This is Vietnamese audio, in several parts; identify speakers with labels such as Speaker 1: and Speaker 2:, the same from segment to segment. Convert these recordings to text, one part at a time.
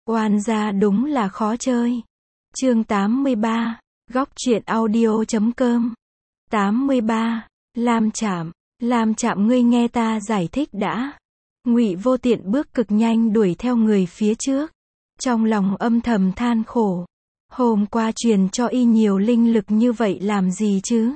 Speaker 1: Oan gia đúng là khó chơi. Chương 83, góc truyện audio.com. 83, Lam Trạm ngươi nghe ta giải thích đã. Ngụy Vô Tiện bước cực nhanh đuổi theo người phía trước. Trong lòng âm thầm than khổ. Hôm qua truyền cho y nhiều linh lực như vậy làm gì chứ?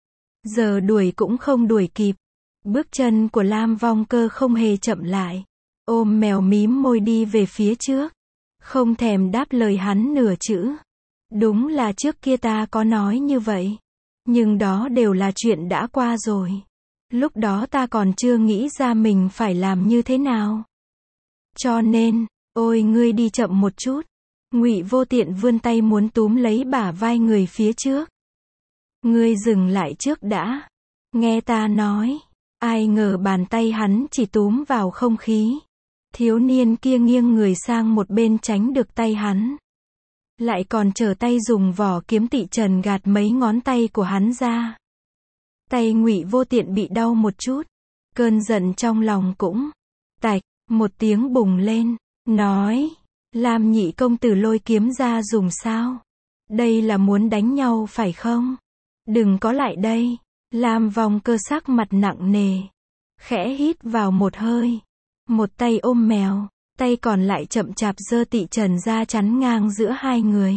Speaker 1: Giờ đuổi cũng không đuổi kịp. Bước chân của Lam Vong Cơ không hề chậm lại. Ôm mèo mím môi đi về phía trước. Không thèm đáp lời hắn nửa chữ. Đúng là trước kia ta có nói như vậy. Nhưng đó đều là chuyện đã qua rồi. Lúc đó ta còn chưa nghĩ ra mình phải làm như thế nào. Cho nên, ôi ngươi đi chậm một chút. Ngụy Vô Tiện vươn tay muốn túm lấy bả vai người phía trước. Ngươi dừng lại trước đã. Nghe ta nói. Ai ngờ bàn tay hắn chỉ túm vào không khí. Thiếu niên kia nghiêng người sang một bên tránh được tay hắn. Lại còn trở tay dùng vỏ kiếm tị trần gạt mấy ngón tay của hắn ra. Tay Ngụy Vô Tiện bị đau một chút. Cơn giận trong lòng cũng tạch, một tiếng bùng lên. Nói, Lam nhị công tử lôi kiếm ra dùng sao? Đây là muốn đánh nhau phải không? Đừng có lại đây. Lam Vong Cơ sắc mặt nặng nề. Khẽ hít vào một hơi. Một tay ôm mèo, tay còn lại chậm chạp giơ tị trần ra chắn ngang giữa hai người.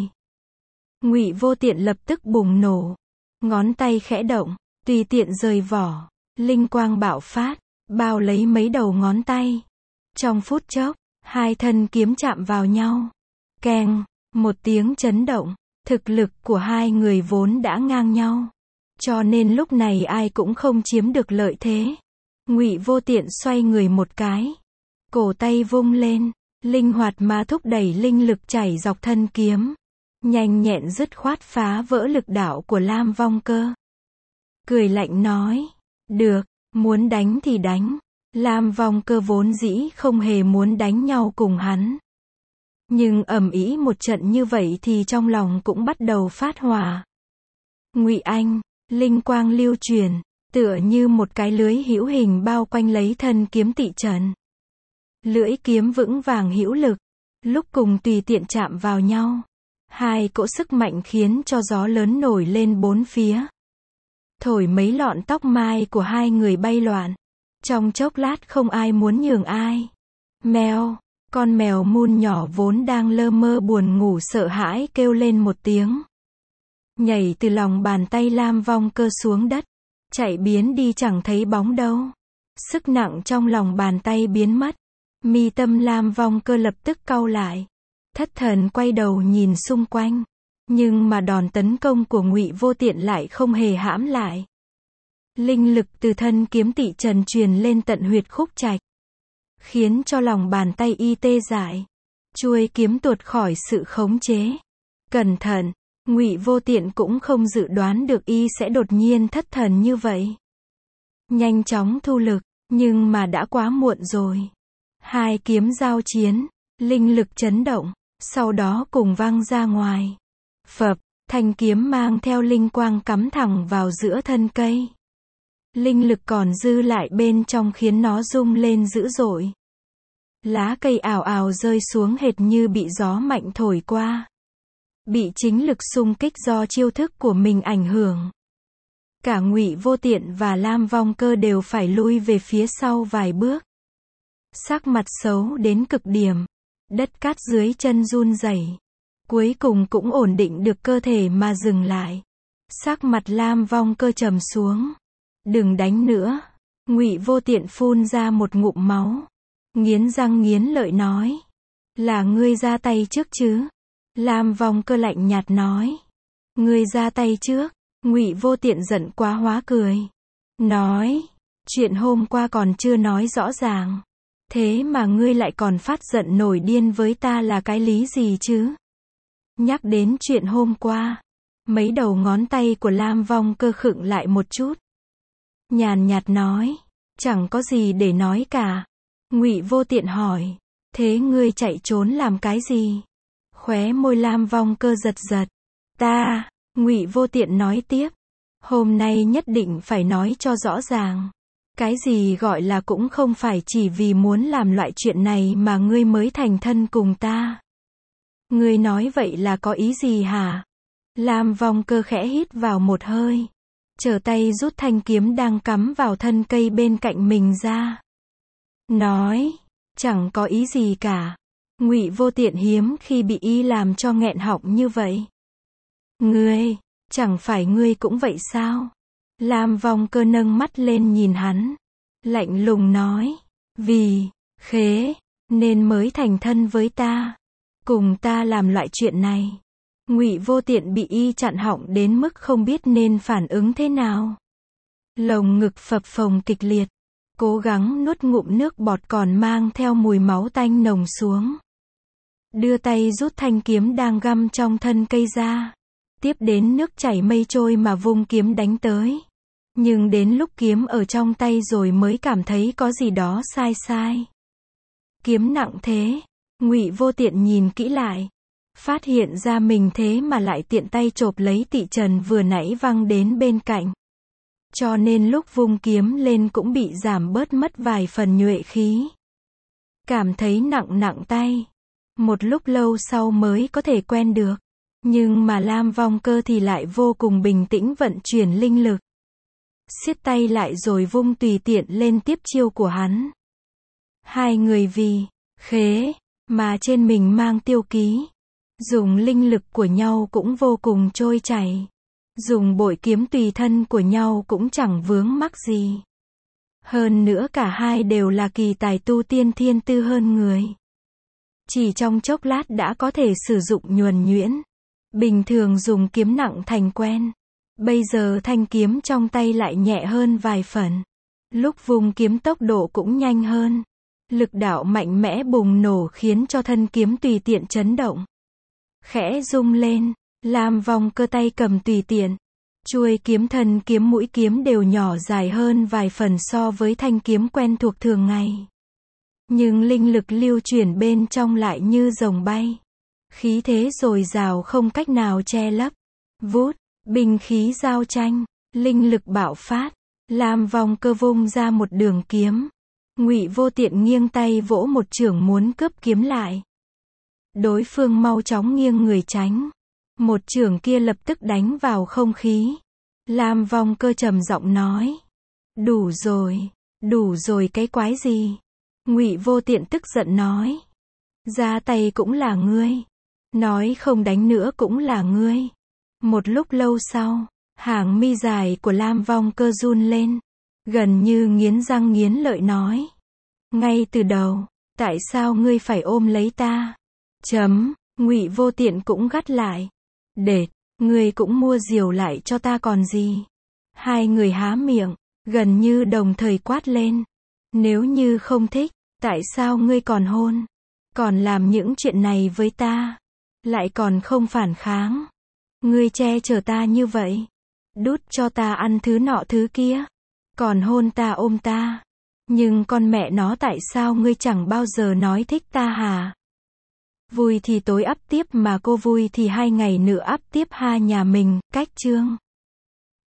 Speaker 1: Ngụy Vô Tiện lập tức bùng nổ. Ngón tay khẽ động, tùy tiện rời vỏ. Linh quang bạo phát, bao lấy mấy đầu ngón tay. Trong phút chốc, hai thân kiếm chạm vào nhau. Keng, một tiếng chấn động. Thực lực của hai người vốn đã ngang nhau. Cho nên lúc này ai cũng không chiếm được lợi thế. Ngụy Vô Tiện xoay người một cái. Cổ tay vung lên, linh hoạt mà thúc đẩy linh lực chảy dọc thân kiếm. Nhanh nhẹn dứt khoát phá vỡ lực đạo của Lam Vong Cơ. Cười lạnh nói, được, muốn đánh thì đánh. Lam Vong Cơ vốn dĩ không hề muốn đánh nhau cùng hắn. Nhưng ầm ĩ một trận như vậy thì trong lòng cũng bắt đầu phát hỏa. Ngụy Anh, linh quang lưu truyền, tựa như một cái lưới hữu hình bao quanh lấy thân kiếm tị trần. Lưỡi kiếm vững vàng hữu lực, lúc cùng tùy tiện chạm vào nhau. Hai cỗ sức mạnh khiến cho gió lớn nổi lên bốn phía. Thổi mấy lọn tóc mai của hai người bay loạn. Trong chốc lát không ai muốn nhường ai. Mèo, con mèo mun nhỏ vốn đang lơ mơ buồn ngủ sợ hãi kêu lên một tiếng. Nhảy từ lòng bàn tay Lam Vong Cơ xuống đất. Chạy biến đi chẳng thấy bóng đâu. Sức nặng trong lòng bàn tay biến mất. Mi tâm Lam Vong Cơ lập tức cau lại. Thất thần quay đầu nhìn xung quanh. Nhưng mà đòn tấn công của Ngụy Vô Tiện lại không hề hãm lại. Linh lực từ thân kiếm tị trần truyền lên tận huyệt khúc trạch. Khiến cho lòng bàn tay y tê dại. Chuôi kiếm tuột khỏi sự khống chế. Cẩn thận, Ngụy Vô Tiện cũng không dự đoán được y sẽ đột nhiên thất thần như vậy. Nhanh chóng thu lực, nhưng mà đã quá muộn rồi. Hai kiếm giao chiến, linh lực chấn động, sau đó cùng văng ra ngoài. Phập, thanh kiếm mang theo linh quang cắm thẳng vào giữa thân cây. Linh lực còn dư lại bên trong khiến nó rung lên dữ dội. Lá cây ào ào rơi xuống hệt như bị gió mạnh thổi qua. Bị chính lực xung kích do chiêu thức của mình ảnh hưởng. Cả Ngụy Vô Tiện và Lam Vong Cơ đều phải lui về phía sau vài bước. Sắc mặt xấu đến cực điểm. Đất cát dưới chân run rẩy. Cuối cùng cũng ổn định được cơ thể mà dừng lại. Sắc mặt Lam Vong Cơ trầm xuống. Đừng đánh nữa. Ngụy Vô Tiện phun ra một ngụm máu. Nghiến răng nghiến lợi nói. Là ngươi ra tay trước chứ? Lam Vong Cơ lạnh nhạt nói. Ngươi ra tay trước. Ngụy Vô Tiện giận quá hóa cười. Nói. Chuyện hôm qua còn chưa nói rõ ràng. Thế mà ngươi lại còn phát giận nổi điên với ta là cái lý gì chứ? Nhắc đến chuyện hôm qua. Mấy đầu ngón tay của Lam Vong Cơ khựng lại một chút. Nhàn nhạt nói. Chẳng có gì để nói cả. Ngụy Vô Tiện hỏi. Thế ngươi chạy trốn làm cái gì? Khóe môi Lam Vong Cơ giật giật. Ta, Ngụy Vô Tiện nói tiếp. Hôm nay nhất định phải nói cho rõ ràng. Cái gì gọi là cũng không phải chỉ vì muốn làm loại chuyện này mà ngươi mới thành thân cùng ta. Ngươi nói vậy là có ý gì hả? Lam Vong Cơ khẽ hít vào một hơi. Trở tay rút thanh kiếm đang cắm vào thân cây bên cạnh mình ra. Nói, chẳng có ý gì cả. Ngụy Vô Tiện hiếm khi bị y làm cho nghẹn họng như vậy. Ngươi, chẳng phải ngươi cũng vậy sao? Lam Vong Cơ nâng mắt lên nhìn hắn. Lạnh lùng nói, vì, khế, nên mới thành thân với ta. Cùng ta làm loại chuyện này. Ngụy Vô Tiện bị y chặn họng đến mức không biết nên phản ứng thế nào. Lồng ngực phập phồng kịch liệt. Cố gắng nuốt ngụm nước bọt còn mang theo mùi máu tanh nồng xuống. Đưa tay rút thanh kiếm đang găm trong thân cây ra. Tiếp đến nước chảy mây trôi mà vung kiếm đánh tới. Nhưng đến lúc kiếm ở trong tay rồi mới cảm thấy có gì đó sai sai. Kiếm nặng thế. Ngụy Vô Tiện nhìn kỹ lại. Phát hiện ra mình thế mà lại tiện tay chộp lấy tị trần vừa nãy văng đến bên cạnh. Cho nên lúc vung kiếm lên cũng bị giảm bớt mất vài phần nhuệ khí. Cảm thấy nặng nặng tay. Một lúc lâu sau mới có thể quen được. Nhưng mà Lam Vong Cơ thì lại vô cùng bình tĩnh vận chuyển linh lực. Siết tay lại rồi vung tùy tiện lên tiếp chiêu của hắn. Hai người vì, khế, mà trên mình mang tiêu ký. Dùng linh lực của nhau cũng vô cùng trôi chảy. Dùng bội kiếm tùy thân của nhau cũng chẳng vướng mắc gì. Hơn nữa cả hai đều là kỳ tài tu tiên thiên tư hơn người. Chỉ trong chốc lát đã có thể sử dụng nhuần nhuyễn. Bình thường dùng kiếm nặng thành quen. Bây giờ thanh kiếm trong tay lại nhẹ hơn vài phần. Lúc vung kiếm tốc độ cũng nhanh hơn. Lực đạo mạnh mẽ bùng nổ khiến cho thân kiếm tùy tiện chấn động. Khẽ rung lên, Lam Vong Cơ tay cầm tùy tiện. Chuôi kiếm thân kiếm mũi kiếm đều nhỏ dài hơn vài phần so với thanh kiếm quen thuộc thường ngày. Nhưng linh lực lưu chuyển bên trong lại như rồng bay. Khí thế dồi dào không cách nào che lấp. Vút, binh khí giao tranh, linh lực bạo phát. Lam Vong Cơ vung ra một đường kiếm. Ngụy Vô Tiện nghiêng tay vỗ một chưởng muốn cướp kiếm lại. Đối phương mau chóng nghiêng người tránh. Một chưởng kia lập tức đánh vào không khí. Lam Vong Cơ trầm giọng nói. Đủ rồi cái quái gì? Ngụy Vô Tiện tức giận nói. Ra tay cũng là ngươi. Nói không đánh nữa cũng là ngươi. Một lúc lâu sau, hàng mi dài của Lam Vong Cơ run lên. Gần như nghiến răng nghiến lợi nói. Ngay từ đầu, tại sao ngươi phải ôm lấy ta? Ngụy Vô Tiện cũng gắt lại. Đệt, ngươi cũng mua diều lại cho ta còn gì? Hai người há miệng, gần như đồng thời quát lên. Nếu như không thích, tại sao ngươi còn hôn? Còn làm những chuyện này với ta? Lại còn không phản kháng? Ngươi che chở ta như vậy? Đút cho ta ăn thứ nọ thứ kia? Còn hôn ta ôm ta? Nhưng con mẹ nó tại sao ngươi chẳng bao giờ nói thích ta hả? Vui thì tối ắp tiếp mà cô vui thì 2 ngày nữa ắp tiếp ha nhà mình, cách chương.